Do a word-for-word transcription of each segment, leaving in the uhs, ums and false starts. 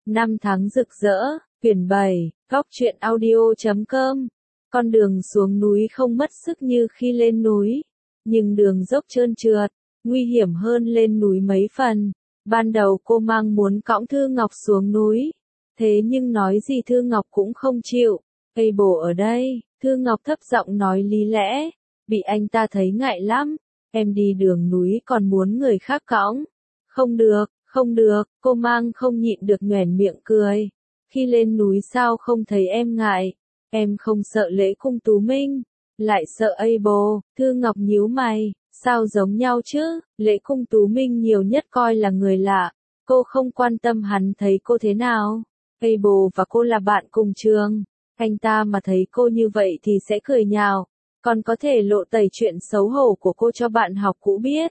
Năm tháng rực rỡ, quyển bảy, góc truyện audio chấm com. Con đường xuống núi không mất sức như khi lên núi, nhưng đường dốc trơn trượt, nguy hiểm hơn lên núi mấy phần. Ban đầu cô mang muốn cõng Thư Ngọc xuống núi, thế nhưng nói gì Thư Ngọc cũng không chịu. Cây bồ ở đây, Thư Ngọc thấp giọng nói lý lẽ, bị anh ta thấy ngại lắm, em đi đường núi còn muốn người khác cõng. Không được, không được, cô mang không nhịn được nhoẻn miệng cười. Khi lên núi sao không thấy em ngại, em không sợ Lễ Cung Tú Minh, lại sợ ây bồ. Thư Ngọc nhíu mày, sao giống nhau chứ, Lễ Cung Tú Minh nhiều nhất coi là người lạ, cô không quan tâm hắn thấy cô thế nào. Ây bồ và cô là bạn cùng trường, anh ta mà thấy cô như vậy thì sẽ cười nhạo, còn có thể lộ tẩy chuyện xấu hổ của cô cho bạn học cũ biết.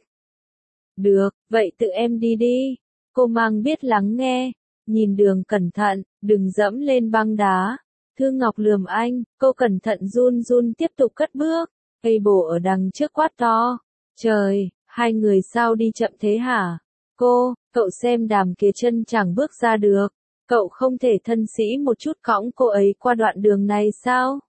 Được, vậy tự em đi đi. Cô mang biết lắng nghe, nhìn đường cẩn thận, đừng dẫm lên băng đá. Thư Ngọc lườm anh, cô cẩn thận run run tiếp tục cất bước. Cây bồ ở đằng trước quát to. Trời, hai người sao đi chậm thế hả? Cô, cậu xem đàm kia chân chẳng bước ra được. Cậu không thể thân sĩ một chút cõng cô ấy qua đoạn đường này sao?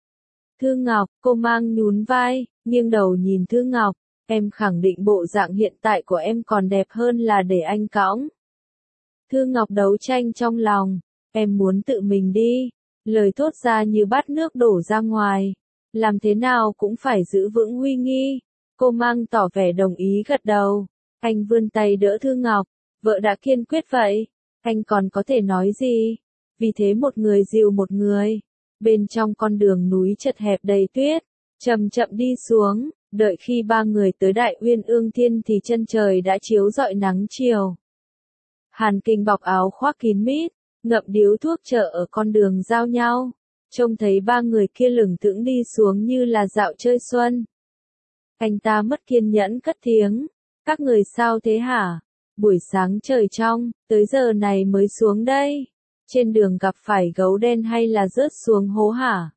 Thư Ngọc, cô mang nhún vai, nghiêng đầu nhìn Thư Ngọc. Em khẳng định bộ dạng hiện tại của em còn đẹp hơn là để anh cõng. Thư Ngọc đấu tranh trong lòng, em muốn tự mình đi. Lời thốt ra như bát nước đổ ra ngoài. Làm thế nào cũng phải giữ vững uy nghi. Cô mang tỏ vẻ đồng ý gật đầu. Anh vươn tay đỡ Thư Ngọc. Vợ đã kiên quyết vậy, anh còn có thể nói gì? Vì thế một người dìu một người. Bên trong con đường núi chật hẹp đầy tuyết, chậm chậm đi xuống. Đợi khi ba người tới Đại Uyên Ương Thiên thì chân trời đã chiếu rọi nắng chiều. Hàn Kình bọc áo khoác kín mít, ngậm điếu thuốc chờ ở con đường giao nhau. Trông thấy ba người kia lững thững đi xuống như là dạo chơi xuân. Anh ta mất kiên nhẫn cất tiếng. Các người sao thế hả? Buổi sáng trời trong, tới giờ này mới xuống đây. Trên đường gặp phải gấu đen hay là rớt xuống hố hả?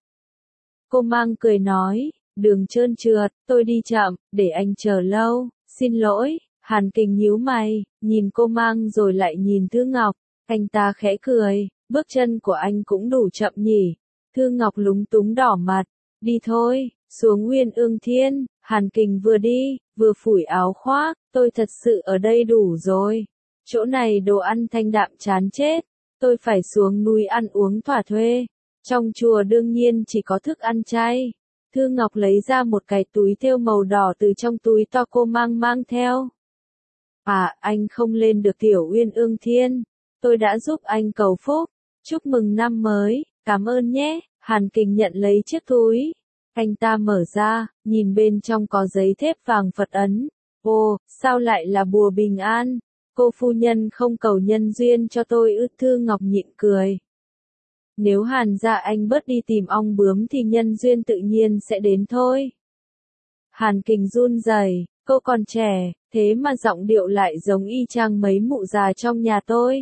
Cô mang cười nói. Đường trơn trượt, tôi đi chậm, để anh chờ lâu, xin lỗi. Hàn Kình nhíu mày, nhìn cô mang rồi lại nhìn Thư Ngọc, anh ta khẽ cười, bước chân của anh cũng đủ chậm nhỉ. Thư Ngọc lúng túng đỏ mặt, đi thôi, xuống Uyên Ương Thiên. Hàn Kình vừa đi, vừa phủi áo khoác, tôi thật sự ở đây đủ rồi. Chỗ này đồ ăn thanh đạm chán chết, tôi phải xuống núi ăn uống thỏa thuê. Trong chùa đương nhiên chỉ có thức ăn chay. Thư Ngọc lấy ra một cái túi thêu màu đỏ từ trong túi to cô mang mang theo. À, anh không lên được Tiểu Uyên Ương Thiên. Tôi đã giúp anh cầu phúc. Chúc mừng năm mới, cảm ơn nhé. Hàn Kình nhận lấy chiếc túi. Anh ta mở ra, nhìn bên trong có giấy thép vàng Phật ấn. Ồ, sao lại là bùa bình an? Cô phu nhân không cầu nhân duyên cho tôi ư? Thư Ngọc nhịn cười. Nếu Hàn gia anh bớt đi tìm ong bướm thì nhân duyên tự nhiên sẽ đến thôi. Hàn Kình run rẩy, cô còn trẻ, thế mà giọng điệu lại giống y chang mấy mụ già trong nhà tôi.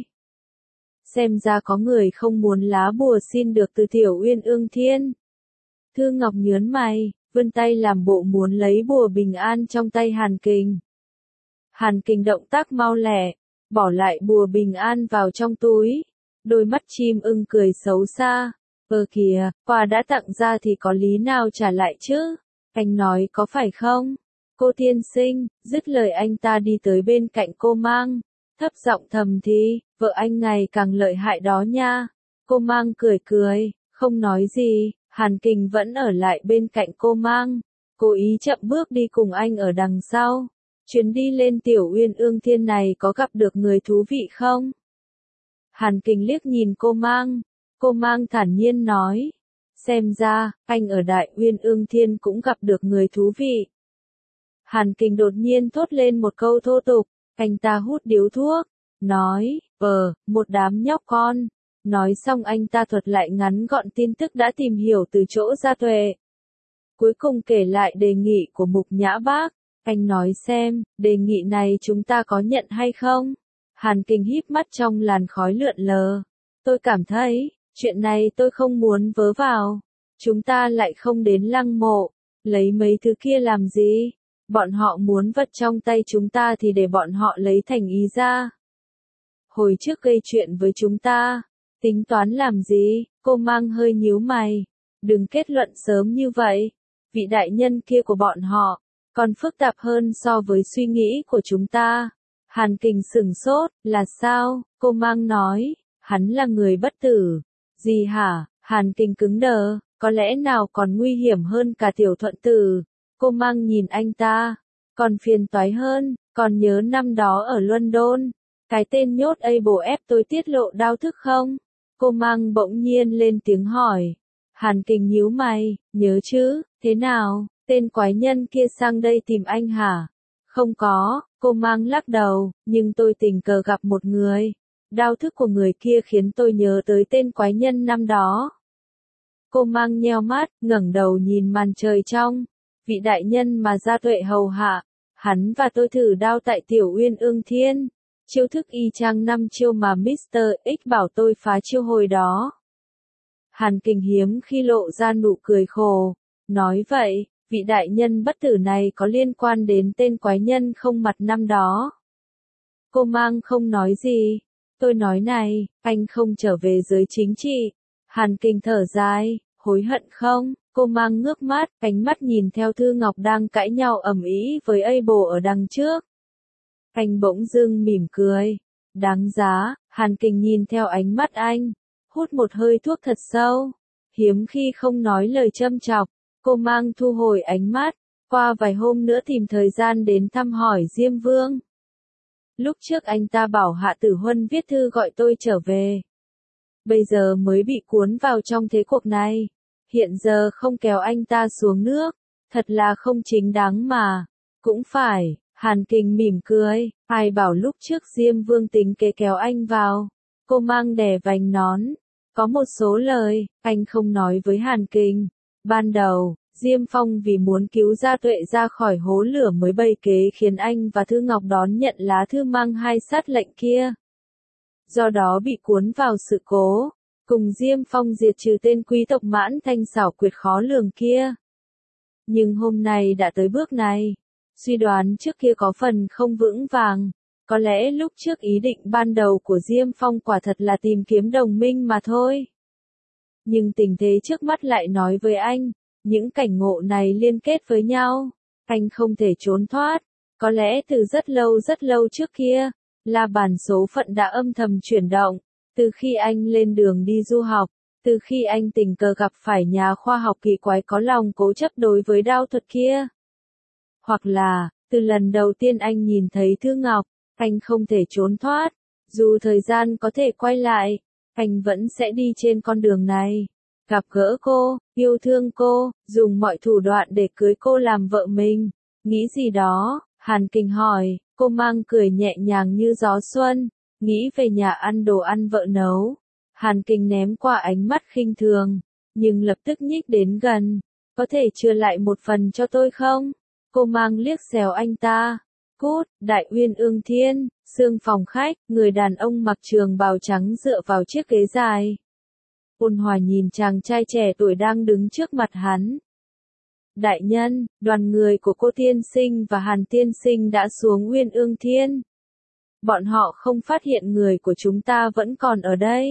Xem ra có người không muốn lá bùa xin được từ Tiểu Uyên Ương Thiên. Thư Ngọc nhớn mày, vươn tay làm bộ muốn lấy bùa bình an trong tay Hàn Kình. Hàn Kình động tác mau lẹ, bỏ lại bùa bình an vào trong túi. Đôi mắt chim ưng cười xấu xa. Ơ kìa, quà đã tặng ra thì có lý nào trả lại chứ? Anh nói có phải không? Cô tiên sinh, dứt lời anh ta đi tới bên cạnh cô mang. Thấp giọng thầm thì, vợ anh ngày càng lợi hại đó nha. Cô mang cười cười, không nói gì. Hàn Kình vẫn ở lại bên cạnh cô mang. Cố ý chậm bước đi cùng anh ở đằng sau. Chuyến đi lên Tiểu Uyên Ương Thiên này có gặp được người thú vị không? Hàn Kình liếc nhìn cô mang. Cô mang thản nhiên nói. Xem ra, anh ở Đại Uyên Ương Thiên cũng gặp được người thú vị. Hàn Kình đột nhiên thốt lên một câu thô tục. Anh ta hút điếu thuốc. Nói, ờ, một đám nhóc con. Nói xong anh ta thuật lại ngắn gọn tin tức đã tìm hiểu từ chỗ Gia Tuệ. Cuối cùng kể lại đề nghị của Mục Nhã Bác. Anh nói xem, đề nghị này chúng ta có nhận hay không? Hàn Kình híp mắt trong làn khói lượn lờ. Tôi cảm thấy, chuyện này tôi không muốn vớ vào. Chúng ta lại không đến lăng mộ. Lấy mấy thứ kia làm gì? Bọn họ muốn vật trong tay chúng ta thì để bọn họ lấy thành ý ra. hồi trước gây chuyện với chúng ta. Tính toán làm gì? Cô Mang hơi nhíu mày. Đừng kết luận sớm như vậy. Vị đại nhân kia của bọn họ, còn phức tạp hơn so với suy nghĩ của chúng ta. Hàn Kình sửng sốt, là sao? Cô Mang nói, hắn là người bất tử. Gì hả? Hàn Kình cứng đờ, có lẽ nào còn nguy hiểm hơn cả Tiểu Thuận Tử. Cô Mang nhìn anh ta, còn phiền toái hơn, còn nhớ năm đó ở London, cái tên nhốt Abel ép tôi tiết lộ đao thức không? Cô Mang bỗng nhiên lên tiếng hỏi. Hàn Kình nhíu mày, nhớ chứ, thế nào, tên quái nhân kia sang đây tìm anh hả? Không có, cô Mang lắc đầu, nhưng tôi tình cờ gặp một người. Đao thức của người kia khiến tôi nhớ tới tên quái nhân năm đó. Cô Mang nheo mắt, ngẩng đầu nhìn màn trời trong. Vị đại nhân mà Gia Tuệ hầu hạ, hắn và tôi thử đao tại Tiểu Uyên Ương Thiên. Chiêu thức y chang năm chiêu mà mít tơ X bảo tôi phá chiêu hồi đó. Hàn Kình hiếm khi lộ ra nụ cười khổ. Nói vậy, vị đại nhân bất tử này có liên quan đến tên quái nhân không mặt năm đó. Cô Mang không nói gì. Tôi nói này, anh không trở về giới chính trị. Hàn Kình thở dài, hối hận không? Cô Mang ngước mắt, ánh mắt nhìn theo Thư Ngọc đang cãi nhau ầm ĩ với Abel ở đằng trước. Anh bỗng dưng mỉm cười. Đáng giá. Hàn Kình nhìn theo ánh mắt anh, hút một hơi thuốc thật sâu. Hiếm khi không nói lời châm chọc. Cô Mang thu hồi ánh mắt, qua vài hôm nữa tìm thời gian đến thăm hỏi Diêm Vương. Lúc trước anh ta bảo Hạ Tử Huân viết thư gọi tôi trở về. Bây giờ mới bị cuốn vào trong thế cuộc này. Hiện giờ không kéo anh ta xuống nước, thật là không chính đáng mà. Cũng phải, Hàn Kình mỉm cười, ai bảo lúc trước Diêm Vương tính kế kéo anh vào. Cô Mang đè vành nón. Có một số lời, anh không nói với Hàn Kình. Ban đầu, Diêm Phong vì muốn cứu Gia Tuệ ra khỏi hố lửa mới bày kế khiến anh và Thư Ngọc đón nhận lá thư mang hai sát lệnh kia. Do đó bị cuốn vào sự cố, cùng Diêm Phong diệt trừ tên quý tộc Mãn Thanh xảo quyệt khó lường kia. Nhưng hôm nay đã tới bước này, suy đoán trước kia có phần không vững vàng, có lẽ lúc trước ý định ban đầu của Diêm Phong quả thật là tìm kiếm đồng minh mà thôi. Nhưng tình thế trước mắt lại nói với anh, những cảnh ngộ này liên kết với nhau, anh không thể trốn thoát. Có lẽ từ rất lâu rất lâu trước kia, là bản số phận đã âm thầm chuyển động, từ khi anh lên đường đi du học, từ khi anh tình cờ gặp phải nhà khoa học kỳ quái có lòng cố chấp đối với đao thuật kia. Hoặc là, từ lần đầu tiên anh nhìn thấy Thư Ngọc, anh không thể trốn thoát, dù thời gian có thể quay lại, anh vẫn sẽ đi trên con đường này. Gặp gỡ cô, yêu thương cô, dùng mọi thủ đoạn để cưới cô làm vợ mình. Nghĩ gì đó? Hàn Kình hỏi. Cô Mang cười nhẹ nhàng như gió xuân. Nghĩ về nhà ăn đồ ăn vợ nấu. Hàn Kình ném qua ánh mắt khinh thường, nhưng lập tức nhích đến gần. Có thể chừa lại một phần cho tôi không? Cô Mang liếc xéo anh ta. Cút. Đại Uyên Ương Thiên, sương phòng khách, người đàn ông mặc trường bào trắng dựa vào chiếc ghế dài. Ôn hòa nhìn chàng trai trẻ tuổi đang đứng trước mặt hắn. Đại nhân, đoàn người của cô tiên sinh và Hàn tiên sinh đã xuống Uyên Ương Thiên. Bọn họ không phát hiện người của chúng ta vẫn còn ở đây.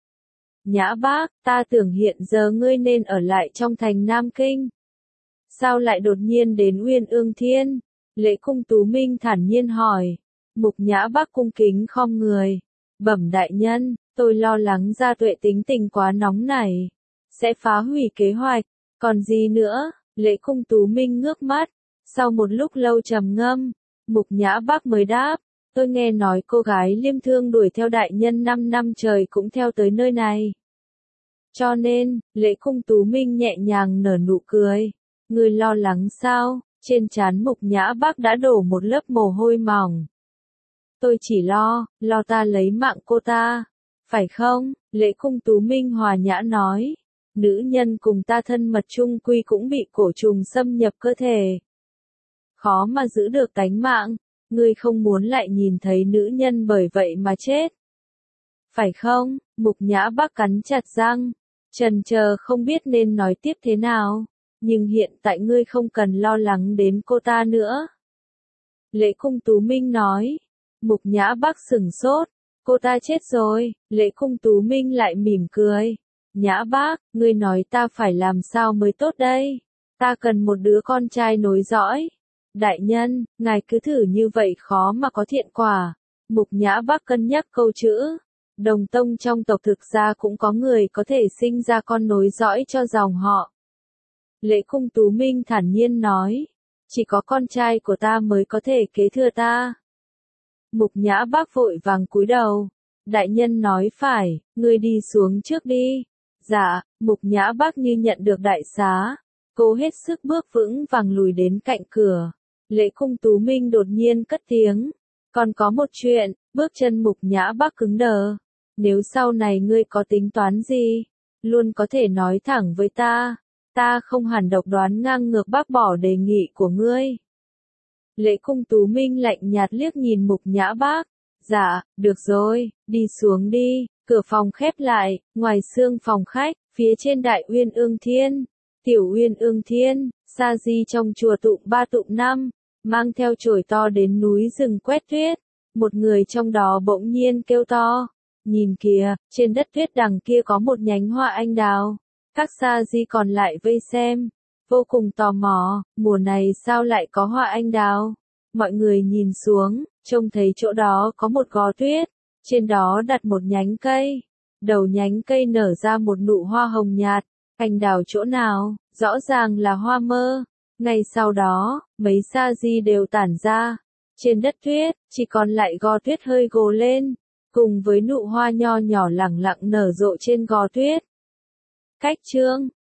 Nhã Bác, ta tưởng hiện giờ ngươi nên ở lại trong thành Nam Kinh. Sao lại đột nhiên đến Uyên Ương Thiên? Lễ Cung Tú Minh thản nhiên hỏi. Mục Nhã Bác cung kính khom người. Bẩm đại nhân, tôi lo lắng Gia Tuệ tính tình quá nóng nảy, sẽ phá hủy kế hoạch. Còn gì nữa? Lễ Cung Tú Minh ngước mắt. Sau một lúc lâu trầm ngâm, Mục Nhã Bác mới đáp. Tôi nghe nói cô gái Liêm Thương đuổi theo đại nhân năm năm trời cũng theo tới nơi này. Cho nên, Lễ Cung Tú Minh nhẹ nhàng nở nụ cười. Người lo lắng sao? Trên trán Mục Nhã Bác đã đổ một lớp mồ hôi mỏng. Tôi chỉ lo, lo ta lấy mạng cô ta. Phải không? Lễ Cung Tú Minh hòa nhã nói. Nữ nhân cùng ta thân mật chung quy cũng bị cổ trùng xâm nhập cơ thể. Khó mà giữ được tánh mạng. Ngươi không muốn lại nhìn thấy nữ nhân bởi vậy mà chết. Phải không? Mục Nhã Bác cắn chặt răng. Chần chờ không biết nên nói tiếp thế nào. Nhưng hiện tại ngươi không cần lo lắng đến cô ta nữa. Lễ Cung Tú Minh nói. Mục Nhã Bác sửng sốt. Cô ta chết rồi, Lệ Cung Tú Minh lại mỉm cười. Nhã bác, ngươi nói ta phải làm sao mới tốt đây? Ta cần một đứa con trai nối dõi. Đại nhân, ngài cứ thử như vậy khó mà có thiện quả. Mục Nhã bác cân nhắc câu chữ. Đồng tông trong tộc thực ra cũng có người có thể sinh ra con nối dõi cho dòng họ. Lệ Cung Tú Minh thản nhiên nói. Chỉ có con trai của ta mới có thể kế thừa ta. Mục Nhã bác vội vàng cúi đầu. Đại nhân nói phải, ngươi đi xuống trước đi. Dạ, Mục Nhã bác như nhận được đại xá. Cô hết sức bước vững vàng lùi đến cạnh cửa. Lệ Cung Tú Minh đột nhiên cất tiếng. Còn có một chuyện, bước chân Mục Nhã bác cứng đờ. Nếu sau này ngươi có tính toán gì, luôn có thể nói thẳng với ta. Ta không hẳn độc đoán ngang ngược bác bỏ đề nghị của ngươi. Lệ Cung Tú Minh lạnh nhạt liếc nhìn Mục Nhã bác. Dạ, được rồi, đi xuống đi. Cửa phòng khép lại, ngoài xương phòng khách, phía trên đại uyên ương thiên. Tiểu uyên ương thiên, sa di trong chùa tụng ba tụng năm, mang theo chổi to đến núi rừng quét tuyết. Một người trong đó bỗng nhiên kêu to. Nhìn kìa, trên đất tuyết đằng kia có một nhánh hoa anh đào. Các sa di còn lại vây xem, vô cùng tò mò, mùa này sao lại có hoa anh đào? Mọi người nhìn xuống, trông thấy chỗ đó có một gò tuyết, trên đó đặt một nhánh cây. Đầu nhánh cây nở ra một nụ hoa hồng nhạt, anh đào chỗ nào, rõ ràng là hoa mơ. Ngay sau đó, mấy sa di đều tản ra. Trên đất tuyết, chỉ còn lại gò tuyết hơi gồ lên, cùng với nụ hoa nho nhỏ lẳng lặng nở rộ trên gò tuyết. Cách chương